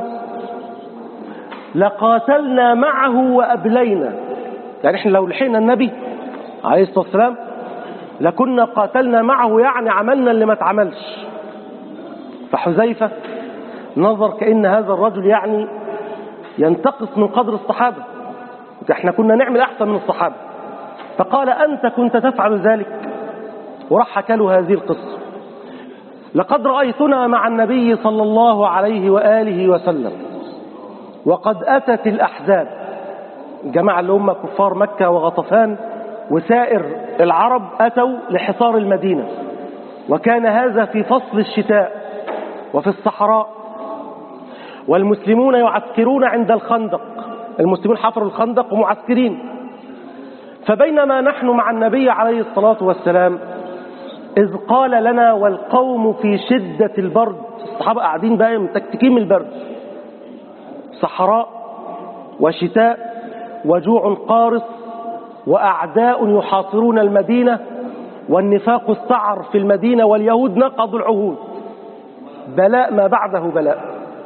لقاتلنا معه وأبلينا. يعني احنا لو لحقنا النبي عليه الصلاة والسلام لكنا قاتلنا معه، يعني عملنا اللي ما اتعملش. فحذيفة نظر كأن هذا الرجل يعني ينتقص من قدر الصحابة، احنا كنا نعمل أحسن من الصحابة. فقال: أنت كنت تفعل ذلك؟ وراح حكى له هذه القصة: لقد رأيتنا مع النبي صلى الله عليه وآله وسلم وقد أتت الأحزاب، الجماعة اللي هم كفار مكة وغطفان وسائر العرب أتوا لحصار المدينة، وكان هذا في فصل الشتاء وفي الصحراء، والمسلمون يعسكرون عند الخندق، المسلمون حفروا الخندق ومعسكرين. فبينما نحن مع النبي عليه الصلاة والسلام إذ قال لنا والقوم في شدة البرد، الصحابة قاعدين بقى متكتكين من البرد، صحراء وشتاء وجوع قارس وأعداء يحاصرون المدينة والنفاق استعر في المدينة واليهود نقضوا العهود، بلاء ما بعده بلاء.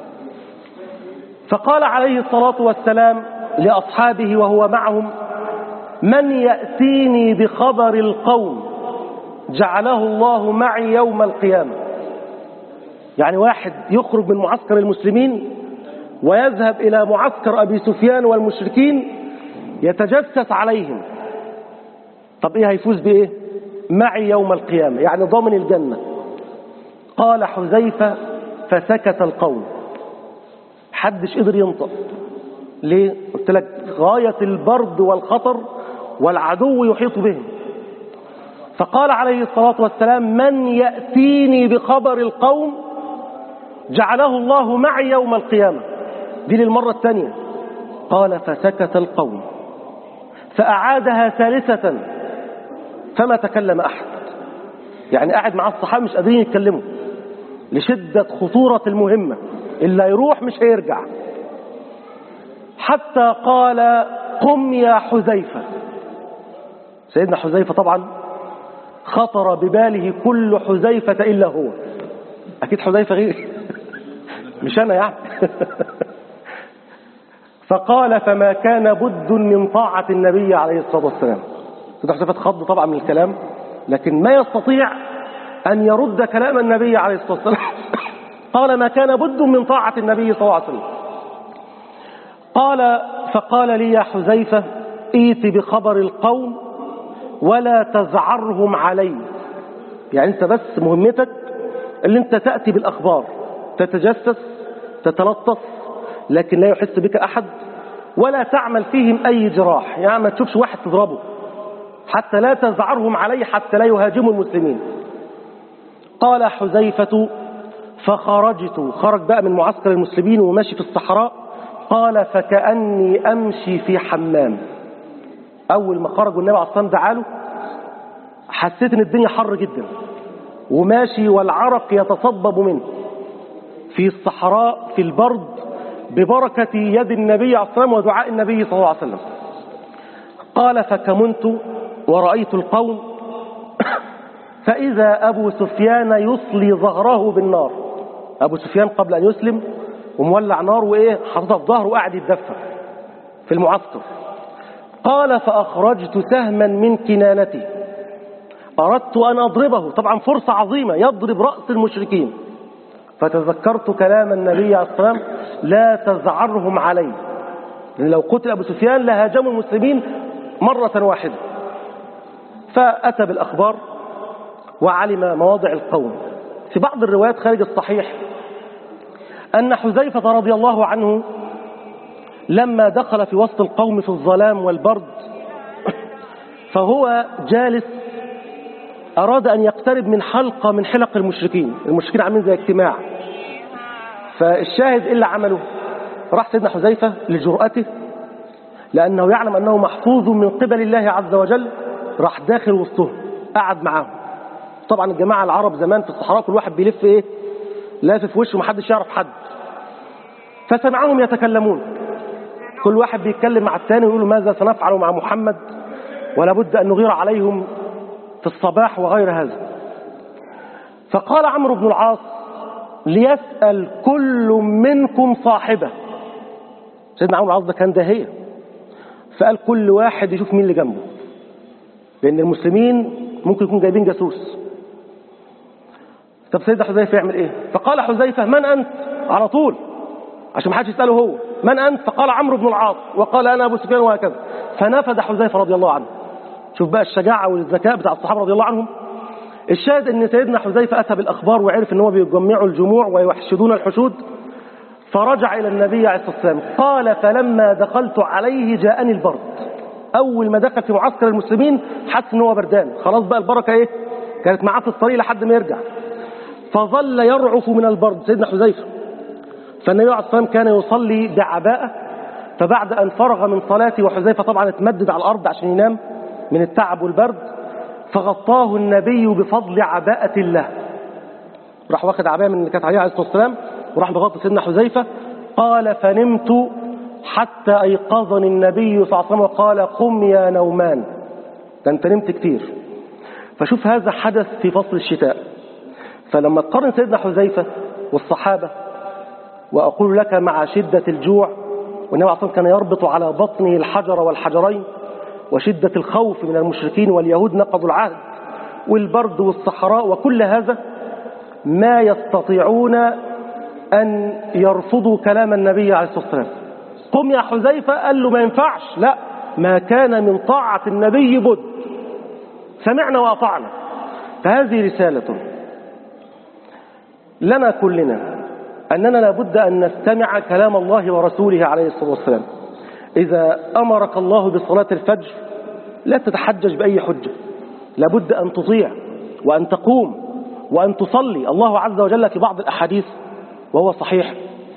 فقال عليه الصلاة والسلام لأصحابه وهو معهم: من يأتيني بخبر القوم جعله الله معي يوم القيامة. يعني واحد يخرج من معسكر المسلمين ويذهب إلى معسكر أبي سفيان والمشركين يتجسس عليهم، طب إيه هيفوز بإيه؟ معي يوم القيامة، يعني ضامن الجنة. قال حذيفة: فسكت القوم، حدش قدر ينطق. ليه؟ قلت لك غاية البرد والخطر والعدو يحيط بهم. فقال عليه الصلاة والسلام: من يأتيني بخبر القوم جعله الله معي يوم القيامة. دي للمرة الثانية. قال: فسكت القوم، فأعادها ثالثة فما تكلم أحد. يعني قاعد مع الصحابة مش قادرين يتكلموا لشدة خطورة المهمة، اللي يروح مش هيرجع. حتى قال: قم يا حذيفة. سيدنا حذيفة طبعا خطر بباله كل حذيفة إلا هو. أكيد حذيفة غيري مش أنا يعني فقال: فما كان بد من طاعة النبي عليه الصلاة والسلام. سيدنا حذيفة خض طبعا من الكلام، لكن ما يستطيع أن يرد كلام النبي عليه الصلاة والسلام. قال: ما كان بد من طاعة النبي صلى الله عليه وسلم. فقال لي: يا حذيفة، ائت بخبر القوم ولا تزعرهم علي. يعني انت بس مهمتك اللي انت تأتي بالأخبار، تتجسس، تتلطف، لكن لا يحس بك أحد، ولا تعمل فيهم أي جراح. يعني ما تشوفش واحد تضربه، حتى لا تزعرهم علي، حتى لا يهاجموا المسلمين. قال حذيفة: فخرجت. خرج بقى من معسكر المسلمين وماشي في الصحراء. قال: فكأني أمشي في حمام. أول ما خرج والنبي عليه الصلاة والسلام دعاله، حسيت إن الدنيا حر جدا وماشي والعرق يتصبب منه في الصحراء في البرد، ببركة يد النبي عليه الصلاة والسلام ودعاء النبي صلى الله عليه وسلم. قال: فكمنت ورأيت القوم فإذا أبو سفيان يصلي ظهره بالنار. أبو سفيان قبل أن يسلم ومولع نار وإيه حاططها في ظهره وقاعد يتدفى في المعسكر. قال: فأخرجت سهما من كنانتي، أردت أن أضربه، طبعا فرصة عظيمة يضرب رأس المشركين. فتذكرت كلام النبي عليه الصلاة والسلام: لا تزعرهم علي، لأن لو قتل أبو سفيان لهاجموا المسلمين مرة واحدة. فأتى بالأخبار وعلم مواضع القوم. في بعض الروايات خارج الصحيح أن حذيفة رضي الله عنه لما دخل في وسط القوم في الظلام والبرد، فهو جالس أراد أن يقترب من حلقة من حلق المشركين. المشركين عاملين زي اجتماع. فالشاهد إلا عمله، راح سيدنا حذيفة لجرأته، لأنه يعلم أنه محفوظ من قبل الله عز وجل، راح داخل وسطهم قعد معاهم. طبعا الجماعة العرب زمان في الصحراء كل واحد بيلف إيه لافف وشه ومحدش يعرف حد. فسمعهم يتكلمون، كل واحد بيتكلم مع الثاني ويقول ماذا سنفعل مع محمد، ولا بد أن نغير عليهم في الصباح وغير هذا. فقال عمرو بن العاص: ليسأل كل منكم صاحبه. سيدنا عمرو بن العاص ده كان داهية، فقال كل واحد يشوف مين اللي جنبه، لأن المسلمين ممكن يكون جايبين جاسوس. طب سيدنا حذيفة يعمل ايه؟ فقال حذيفة: من أنت؟ على طول عشان ما حدش يسأله هو من أنت. فقال عمرو بن العاص، وقال أنا أبو سفيان، وهكذا. فنفذ حذيفة رضي الله عنه. شوف بقى الشجاعة والذكاء بتاع الصحابة رضي الله عنهم. الشاهد ان سيدنا حذيفة أتى بالأخبار وعرف ان هو بيجمعوا الجموع ويحشدون الحشود. فرجع إلى النبي عليه الصلاة والسلام. قال: فلما دخلت عليه جاءني البرد. أول ما دخل في معسكر المسلمين حس ان هو بردان، خلاص بقى البركة ايه كانت معاه في الطريق لحد ما يرجع. فظل يرعف من البرد سيدنا حذيفة. فالنبي عليه الصلاة والسلام كان يصلي بعباءة، فبعد أن فرغ من صلاته وحذيفة طبعا اتمدد على الأرض عشان ينام من التعب والبرد، فغطاه النبي بفضل عباءة الله. راح واخد عباءة من اللي كانت عليه عليه الصلاة والسلام وراح بغطى سيدنا حذيفة. قال: فنمت حتى أيقظني النبي صلى الله عليه وسلم وقال: قم يا نومان. ده أنت نمت كتير. فشوف هذا حدث في فصل الشتاء. فلما تقارن سيدنا حذيفة والصحابة، وأقول لك مع شدة الجوع، والنبي عليه الصلاة والسلام كان يربط على بطنه الحجر والحجرين، وشدة الخوف من المشركين واليهود نقضوا العهد، والبرد والصحراء وكل هذا، ما يستطيعون أن يرفضوا كلام النبي عليه الصلاة والسلام. قم يا حذيفة، قال له ما ينفعش، لا، ما كان من طاعة النبي بد، سمعنا وأطعنا. فهذه رسالة لنا كلنا، أننا لابد أن نستمع كلام الله ورسوله عليه الصلاة والسلام. إذا أمرك الله بصلاة الفجر لا تتحجج بأي حجة، لابد أن تطيع وأن تقوم وأن تصلي. الله عز وجل في بعض الأحاديث وهو صحيح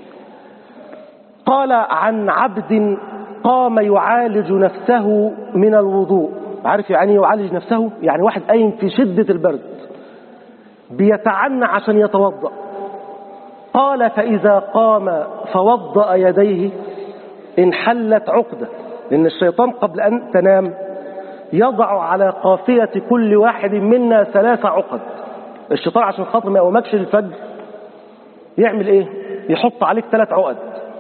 قال عن عبد قام يعالج نفسه من الوضوء. عارف يعني يعالج نفسه؟ يعني واحد قايم في شدة البرد بيتعنى عشان يتوضأ. قال فإذا قام فوضأ يديه انحلت عقدة، لأن الشيطان قبل أن تنام يضع على قافية كل واحد منا 3 عقد. الشيطان عشان خاطر ما يقومكش الفجر يعمل ايه؟ يحط عليك 3 عقد.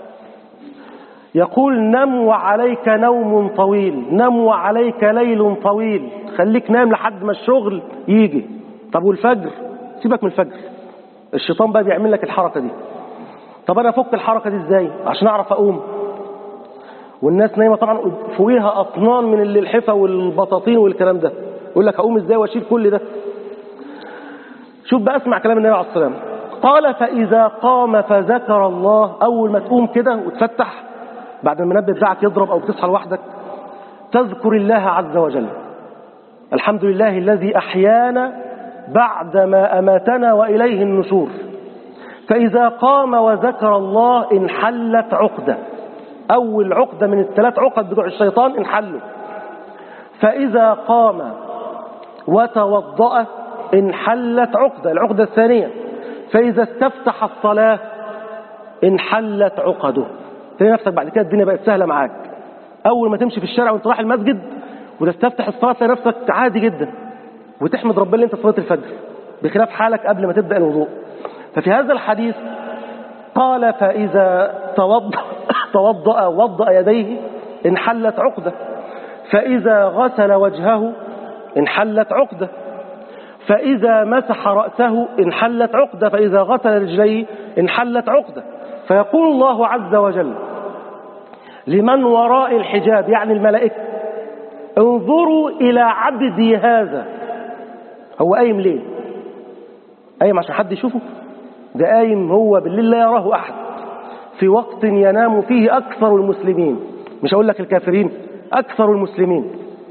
يقول نم وعليك نوم طويل، نم وعليك ليل طويل، خليك نام لحد ما الشغل يجي. طب والفجر؟ سيبك من الفجر، الشيطان بقى بيعمل لك الحركة دي. طب انا افك الحركة دي ازاي عشان اعرف اقوم؟ والناس نايمة طبعا فوقيها اطنان من الحفا والبطاطين والكلام ده، يقول لك اقوم ازاي واشيل كل ده؟ شوف بقى، اسمع كلام النبي عليه الصلاة والسلام. قال فإذا قام فذكر الله، أول ما تقوم كده وتفتح بعد ما المنبه بتاعك يضرب أو تصحى لوحدك، تذكر الله عز وجل. الحمد لله الذي أحيانا بعدما أماتنا وإليه النشور. فإذا قام وذكر الله انحلت عقدة، أول عقدة من ال3 عقد بتوع الشيطان انحلوا. فإذا قام وتوضأ انحلت عقدة، العقدة الثانية. فإذا استفتح الصلاة انحلت عقده. تلاقي نفسك بعد كده الدنيا بقت سهلة معاك. أول ما تمشي في الشارع وانت رايح المسجد وتستفتح الصلاة تلاقي نفسك عادي جدا وتحمد ربنا اللي انت صلاة الفجر، بخلاف حالك قبل ما تبدأ الوضوء. ففي هذا الحديث قال فإذا توضأ وضأ يديه انحلت عقدة، فإذا غسل وجهه انحلت عقدة، فإذا مسح رأسه انحلت عقدة، فإذا غسل رجليه انحلت عقدة. فيقول الله عز وجل لمن وراء الحجاب يعني الملائكة انظروا إلى عبدي هذا. هو قايم ليه؟ قايم عشان حد يشوفه؟ ده قايم هو بالليل لا يراه أحد، في وقت ينام فيه أكثر المسلمين، مش هقول لك الكافرين، أكثر المسلمين.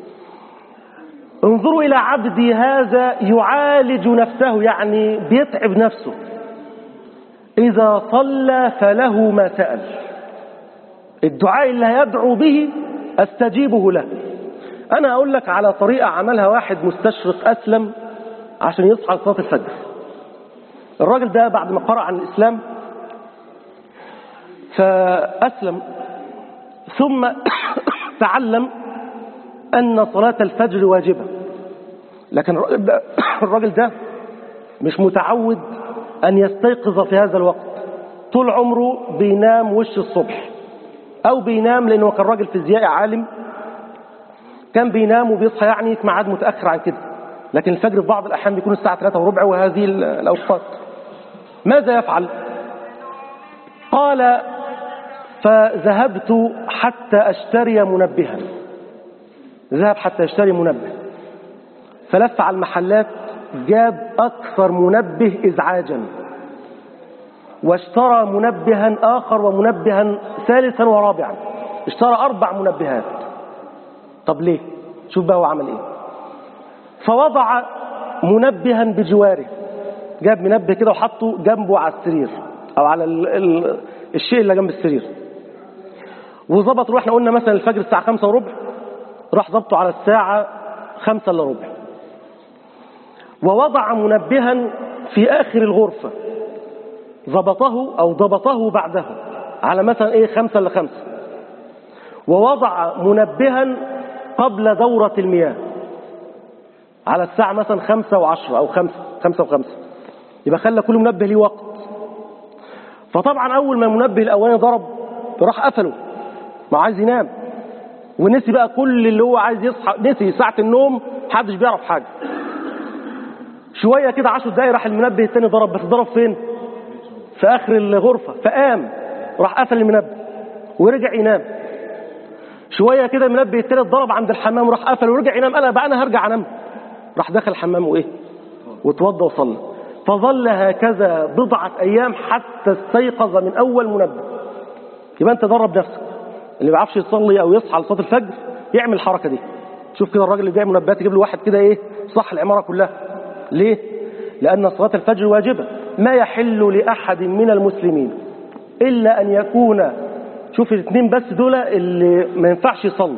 انظروا إلى عبدي هذا يعالج نفسه، يعني بيتعب نفسه. إذا صلى فله ما سأل، الدعاء اللي هيدعو به أستجيبه له. أنا أقول لك على طريقة عملها واحد مستشرق أسلم عشان يصحى لصلاة الفجر. الراجل ده بعد ما قرأ عن الإسلام فأسلم، ثم تعلم أن صلاة الفجر واجبة، لكن الراجل ده مش متعود أن يستيقظ في هذا الوقت. طول عمره بينام وش الصبح، أو بينام لأنه كان راجل فيزيائي عالم، كان بينام وبيصحى يعني في ميعاد متأخر عن كده، لكن الفجر في بعض الأحيان بيكون الساعة 3:15 وهذه الأوقات. ماذا يفعل؟ قال فذهبت حتى أشتري منبها. ذهب حتى يشتري منبه، فلف على المحلات جاب أكثر منبه إزعاجا، واشترى منبها آخر ومنبها ثالثا ورابعا، اشترى 4 منبهات. طب ليه؟ شوف بقى هو عمل ايه. فوضع منبها بجواره، جاب منبه كده وحطه جنبه على السرير او على الشيء اللي جنب السرير، وظبط. واحنا قلنا مثلا الفجر الساعة 5:15، راح ظبطه على الساعة 5:15، ووضع منبها في آخر الغرفة، ضبطه بعده على مثلا 5:05، ووضع منبها قبل دورة المياه على الساعة مثلا 5:10 أو 5:05، يبقى خلى كل منبه ليه وقت. فطبعا أول ما المنبه الأولاني ضرب راح قفله، ما عايز ينام، ونسي بقى كل اللي هو عايز يصحى، نسي ساعة النوم، محدش بيعرف حاجة. شوية كده 10 دقايق راح المنبه الثاني ضرب، بس ضرب فين؟ في آخر الغرفة. فقام راح قفل المنبه ورجع ينام. شوية كده المنبه الثالث ضرب عند الحمام وراح قفل ورجع ينام. أنا هرجع أنام. راح دخل الحمام وتوضى وصلى. فظل هكذا 10 أيام حتى استيقظ من أول منبه. يبقى أنت درب نفسك، اللي ما بيعرفش يصلي أو يصحى لصلاة الفجر يعمل الحركة دي، شوف كده الراجل اللي بيعمل منبهات يجيب له واحد كده ايه صح العمارة كلها. ليه؟ لأن صلاة الفجر واجبة. ما يحل لأحد من المسلمين إلا أن يكون، شوف الاثنين بس دول اللي ما ينفعش يصلوا،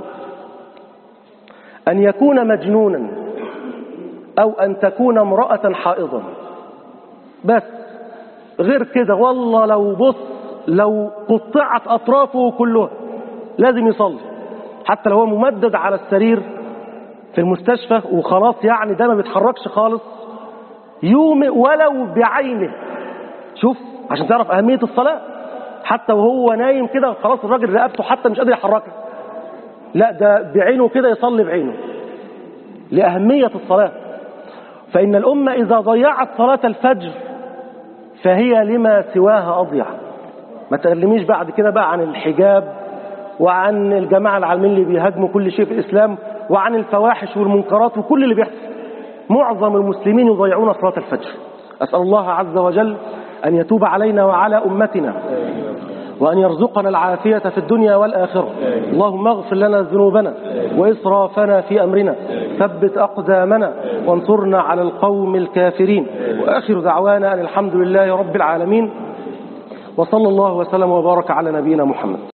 أن يكون مجنونا أو أن تكون امرأة حائضا، بس غير كده والله لو قطعت أطرافه كلها لازم يصلي، حتى لو هو ممدد على السرير في المستشفى وخلاص يعني ده ما بيتحركش خالص، يومئ ولو بعينه. شوف عشان تعرف أهمية الصلاة، حتى وهو نايم كده خلاص الراجل رقبته حتى مش قادر يحركها، لا ده بعينه كده يصلي بعينه لأهمية الصلاة. فإن الأمة إذا ضيعت صلاة الفجر فهي لما سواها أضيع. ما تكلميش بعد كده بقى عن الحجاب وعن الجماعة العالمين اللي بيهاجموا كل شيء في الإسلام وعن الفواحش والمنكرات وكل اللي بيحصل. معظم المسلمين يضيعون صلاة الفجر. أسأل الله عز وجل أن يتوب علينا وعلى أمتنا وأن يرزقنا العافية في الدنيا والآخرة. اللهم اغفر لنا ذنوبنا وإسرافنا في أمرنا، ثبت أقدامنا وانصرنا على القوم الكافرين. وآخر دعوانا أن الحمد لله رب العالمين، وصلى الله وسلم وبارك على نبينا محمد.